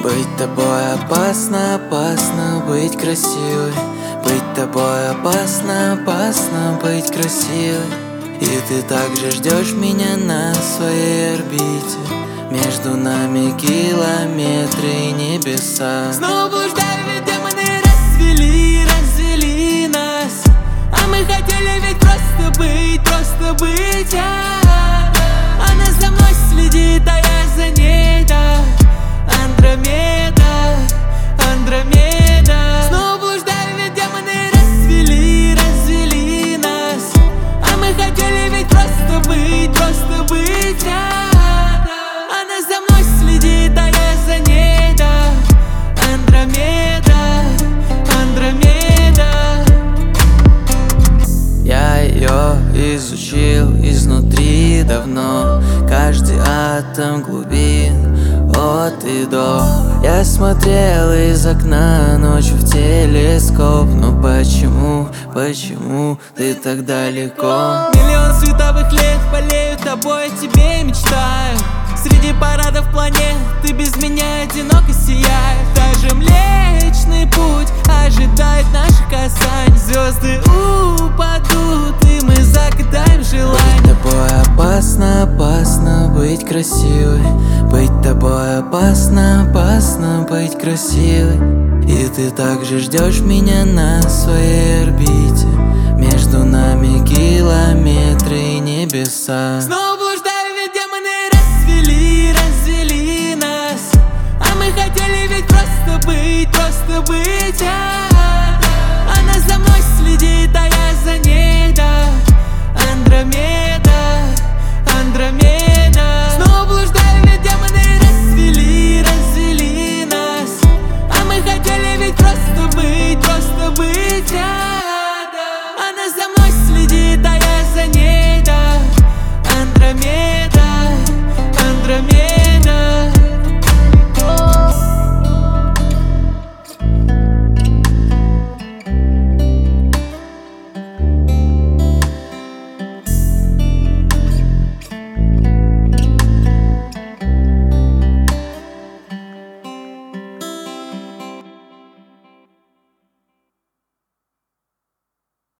Быть тобой опасно, опасно быть красивой. Быть тобой опасно, опасно быть красивой. И ты также ждешь меня на своей орбите. Между нами километры и небеса. Снова блуждаю, ведь демоны развели нас. А мы хотели ведь просто быть, Она за мной следит, а я за ней, да. Андромеда, Андромеда. Снова блуждаю, ведь демоны развели нас. А мы хотели ведь просто быть, Она за мной следит, а я за ней, да. Андромеда, Андромеда. Я ее изучил изнутри давно. Каждый атом глубин от и до. Я смотрел из окна ночью в телескоп. Но почему ты так далеко? Миллион световых лет болею тобой, о тебе мечтаю. Среди парадов планет ты без меня одиноко сияешь. Даже Млечный Путь ожидает наших касаний. Звезды упадут, и мы загадаем желание. Быть тобой опасно, опасно быть красивой. Быть тобой опасно, опасно быть красивой. И ты также ждешь меня на своей орбите. Между нами километры и небеса. Снова блуждаю, ведь демоны развели нас. А мы хотели ведь просто быть, Она за мной следит, а я за ней, да. Андромеда, Андромеда.